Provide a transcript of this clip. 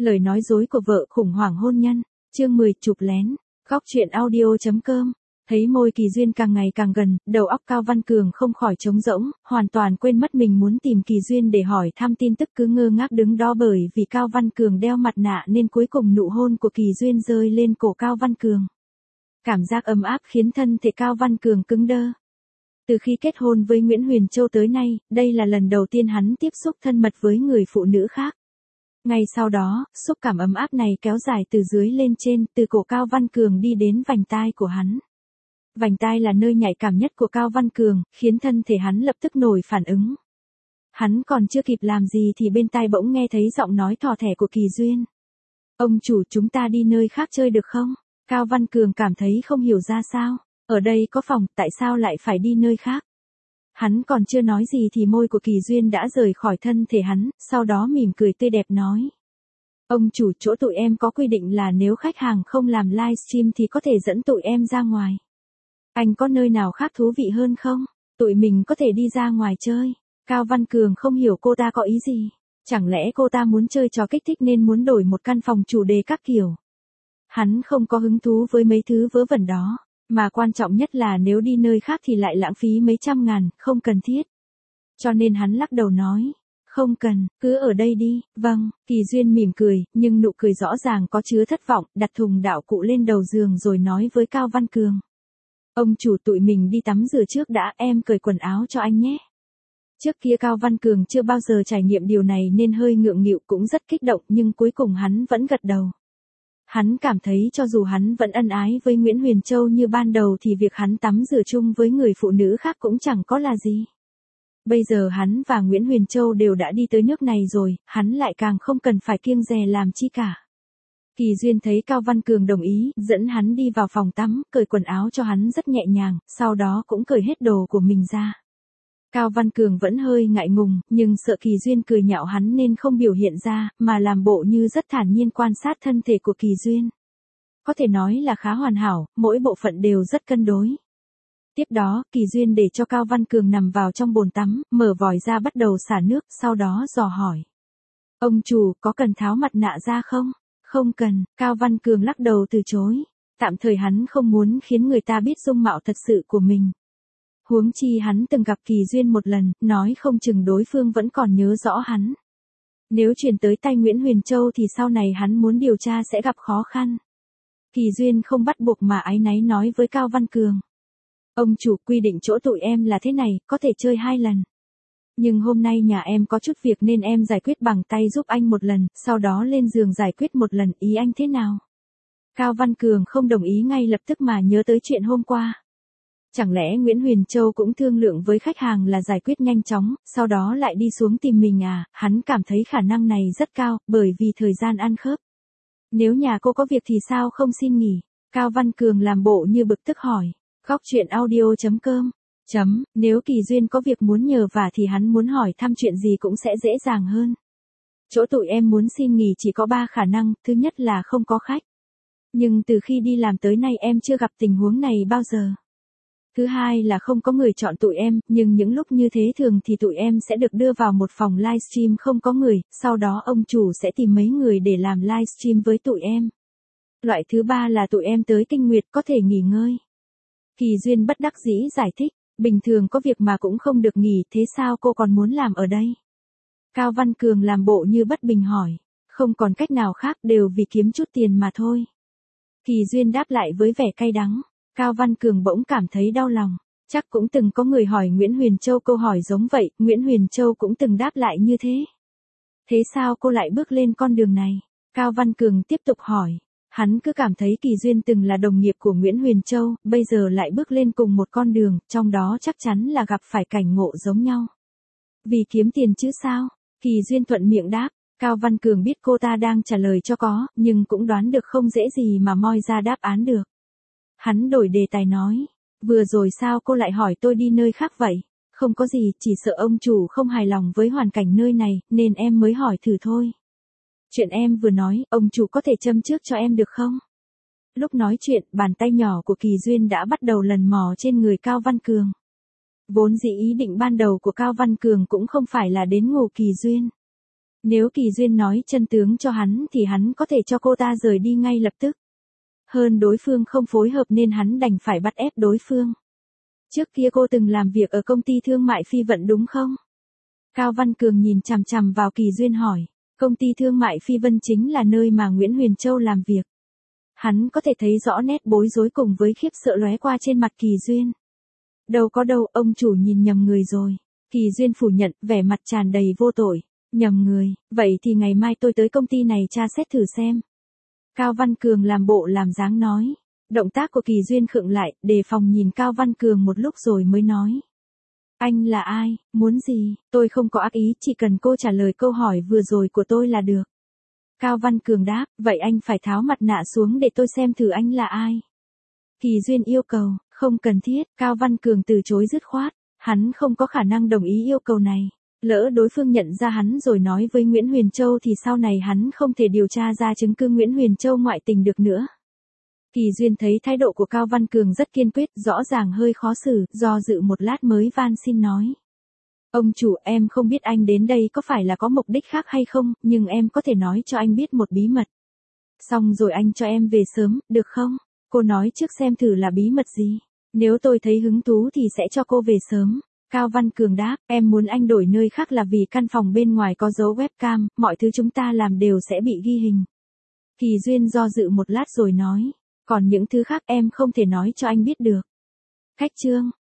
Lời nói dối của vợ khủng hoảng hôn nhân. Chương 10 chụp lén. Góc truyện audio.com. Thấy môi Kỳ Duyên càng ngày càng gần, đầu óc Cao Văn Cường không khỏi trống rỗng, hoàn toàn quên mất mình muốn tìm Kỳ Duyên để hỏi thăm tin tức, cứ ngơ ngác đứng đó. Bởi vì Cao Văn Cường đeo mặt nạ nên cuối cùng nụ hôn của Kỳ Duyên rơi lên cổ Cao Văn Cường. Cảm giác ấm áp khiến thân thể Cao Văn Cường cứng đơ. Từ khi kết hôn với Nguyễn Huyền Châu tới nay, đây là lần đầu tiên hắn tiếp xúc thân mật với người phụ nữ khác. Ngay sau đó, xúc cảm ấm áp này kéo dài từ dưới lên trên, từ cổ Cao Văn Cường đi đến vành tai của hắn. Vành tai là nơi nhạy cảm nhất của Cao Văn Cường, khiến thân thể hắn lập tức nổi phản ứng. Hắn còn chưa kịp làm gì thì bên tai bỗng nghe thấy giọng nói thỏ thẻ của Kỳ Duyên. Ông chủ, chúng ta đi nơi khác chơi được không? Cao Văn Cường cảm thấy không hiểu ra sao. Ở đây có phòng, tại sao lại phải đi nơi khác? Hắn còn chưa nói gì thì môi của Kỳ Duyên đã rời khỏi thân thể hắn, sau đó mỉm cười tươi đẹp nói. Ông chủ, chỗ tụi em có quy định là nếu khách hàng không làm livestream thì có thể dẫn tụi em ra ngoài. Anh có nơi nào khác thú vị hơn không? Tụi mình có thể đi ra ngoài chơi. Cao Văn Cường không hiểu cô ta có ý gì. Chẳng lẽ cô ta muốn chơi trò kích thích nên muốn đổi một căn phòng chủ đề các kiểu. Hắn không có hứng thú với mấy thứ vớ vẩn đó. Mà quan trọng nhất là nếu đi nơi khác thì lại lãng phí mấy trăm ngàn, không cần thiết. Cho nên hắn lắc đầu nói. Không cần, cứ ở đây đi. Vâng, Kỳ Duyên mỉm cười, nhưng nụ cười rõ ràng có chứa thất vọng, đặt thùng đạo cụ lên đầu giường rồi nói với Cao Văn Cường. Ông chủ, tụi mình đi tắm rửa trước đã, em cởi quần áo cho anh nhé. Trước kia Cao Văn Cường chưa bao giờ trải nghiệm điều này nên hơi ngượng nghịu, cũng rất kích động, nhưng cuối cùng hắn vẫn gật đầu. Hắn cảm thấy cho dù hắn vẫn ân ái với Nguyễn Huyền Châu như ban đầu thì việc hắn tắm rửa chung với người phụ nữ khác cũng chẳng có là gì. Bây giờ hắn và Nguyễn Huyền Châu đều đã đi tới nước này rồi, hắn lại càng không cần phải kiêng dè làm chi cả. Kỳ Duyên thấy Cao Văn Cường đồng ý, dẫn hắn đi vào phòng tắm, cởi quần áo cho hắn rất nhẹ nhàng, sau đó cũng cởi hết đồ của mình ra. Cao Văn Cường vẫn hơi ngại ngùng, nhưng sợ Kỳ Duyên cười nhạo hắn nên không biểu hiện ra, mà làm bộ như rất thản nhiên quan sát thân thể của Kỳ Duyên. Có thể nói là khá hoàn hảo, mỗi bộ phận đều rất cân đối. Tiếp đó, Kỳ Duyên để cho Cao Văn Cường nằm vào trong bồn tắm, mở vòi ra bắt đầu xả nước, sau đó dò hỏi. Ông chủ, có cần tháo mặt nạ ra không? Không cần, Cao Văn Cường lắc đầu từ chối. Tạm thời hắn không muốn khiến người ta biết dung mạo thật sự của mình. Huống chi hắn từng gặp Kỳ Duyên một lần, nói không chừng đối phương vẫn còn nhớ rõ hắn. Nếu truyền tới tay Nguyễn Huyền Châu thì sau này hắn muốn điều tra sẽ gặp khó khăn. Kỳ Duyên không bắt buộc mà áy náy nói với Cao Văn Cường. Ông chủ, quy định chỗ tụi em là thế này, có thể chơi 2 lần. Nhưng hôm nay nhà em có chút việc nên em giải quyết bằng tay giúp anh một lần, sau đó lên giường giải quyết một lần, ý anh thế nào? Cao Văn Cường không đồng ý ngay lập tức mà nhớ tới chuyện hôm qua. Chẳng lẽ Nguyễn Huyền Châu cũng thương lượng với khách hàng là giải quyết nhanh chóng, sau đó lại đi xuống tìm mình à? Hắn cảm thấy khả năng này rất cao, bởi vì thời gian ăn khớp. Nếu nhà cô có việc thì sao không xin nghỉ? Cao Văn Cường làm bộ như bực tức hỏi. Góc truyện audio.com. Nếu Kỳ Duyên có việc muốn nhờ vả thì hắn muốn hỏi thăm chuyện gì cũng sẽ dễ dàng hơn. Chỗ tụi em muốn xin nghỉ chỉ có 3 khả năng, thứ nhất là không có khách. Nhưng từ khi đi làm tới nay em chưa gặp tình huống này bao giờ. Thứ hai là không có người chọn tụi em, nhưng những lúc như thế thường thì tụi em sẽ được đưa vào một phòng livestream không có người, sau đó ông chủ sẽ tìm mấy người để làm livestream với tụi em. Loại thứ ba là tụi em tới kinh nguyệt có thể nghỉ ngơi. Kỳ Duyên bất đắc dĩ giải thích, bình thường có việc mà cũng không được nghỉ, thế sao cô còn muốn làm ở đây? Cao Văn Cường làm bộ như bất bình hỏi, không còn cách nào khác, đều vì kiếm chút tiền mà thôi. Kỳ Duyên đáp lại với vẻ cay đắng. Cao Văn Cường bỗng cảm thấy đau lòng, chắc cũng từng có người hỏi Nguyễn Huyền Châu câu hỏi giống vậy, Nguyễn Huyền Châu cũng từng đáp lại như thế. Thế sao cô lại bước lên con đường này? Cao Văn Cường tiếp tục hỏi, hắn cứ cảm thấy Kỳ Duyên từng là đồng nghiệp của Nguyễn Huyền Châu, bây giờ lại bước lên cùng một con đường, trong đó chắc chắn là gặp phải cảnh ngộ giống nhau. Vì kiếm tiền chứ sao? Kỳ Duyên thuận miệng đáp. Cao Văn Cường biết cô ta đang trả lời cho có, nhưng cũng đoán được không dễ gì mà moi ra đáp án được. Hắn đổi đề tài nói, vừa rồi sao cô lại hỏi tôi đi nơi khác vậy? Không có gì, chỉ sợ ông chủ không hài lòng với hoàn cảnh nơi này, nên em mới hỏi thử thôi. Chuyện em vừa nói, ông chủ có thể châm trước cho em được không? Lúc nói chuyện, bàn tay nhỏ của Kỳ Duyên đã bắt đầu lần mò trên người Cao Văn Cường. Vốn dĩ ý định ban đầu của Cao Văn Cường cũng không phải là đến ngủ Kỳ Duyên. Nếu Kỳ Duyên nói chân tướng cho hắn thì hắn có thể cho cô ta rời đi ngay lập tức. Hơn đối phương không phối hợp nên hắn đành phải bắt ép đối phương. Trước kia cô từng làm việc ở công ty thương mại Phi Vận đúng không? Cao Văn Cường nhìn chằm chằm vào Kỳ Duyên hỏi. Công ty thương mại Phi Vân chính là nơi mà Nguyễn Huyền Châu làm việc. Hắn có thể thấy rõ nét bối rối cùng với khiếp sợ lóe qua trên mặt Kỳ Duyên. Đâu có đâu, ông chủ nhìn nhầm người rồi. Kỳ Duyên phủ nhận, vẻ mặt tràn đầy vô tội. Nhầm người, vậy thì ngày mai tôi tới công ty này tra xét thử xem. Cao Văn Cường làm bộ làm dáng nói. Động tác của Kỳ Duyên khựng lại, đề phòng nhìn Cao Văn Cường một lúc rồi mới nói. Anh là ai, muốn gì, tôi không có ác ý, chỉ cần cô trả lời câu hỏi vừa rồi của tôi là được. Cao Văn Cường đáp, vậy anh phải tháo mặt nạ xuống để tôi xem thử anh là ai. Kỳ Duyên yêu cầu, không cần thiết, Cao Văn Cường từ chối dứt khoát, hắn không có khả năng đồng ý yêu cầu này. Lỡ đối phương nhận ra hắn rồi nói với Nguyễn Huyền Châu thì sau này hắn không thể điều tra ra chứng cứ Nguyễn Huyền Châu ngoại tình được nữa. Kỳ Duyên thấy thái độ của Cao Văn Cường rất kiên quyết, rõ ràng hơi khó xử, do dự một lát mới van xin nói. Ông chủ, em không biết anh đến đây có phải là có mục đích khác hay không, nhưng em có thể nói cho anh biết một bí mật. Xong rồi anh cho em về sớm, được không? Cô nói trước xem thử là bí mật gì. Nếu tôi thấy hứng thú thì sẽ cho cô về sớm. Cao Văn Cường đáp, em muốn anh đổi nơi khác là vì căn phòng bên ngoài có dấu webcam, mọi thứ chúng ta làm đều sẽ bị ghi hình. Kỳ Duyên do dự một lát rồi nói, còn những thứ khác em không thể nói cho anh biết được. Khách trương,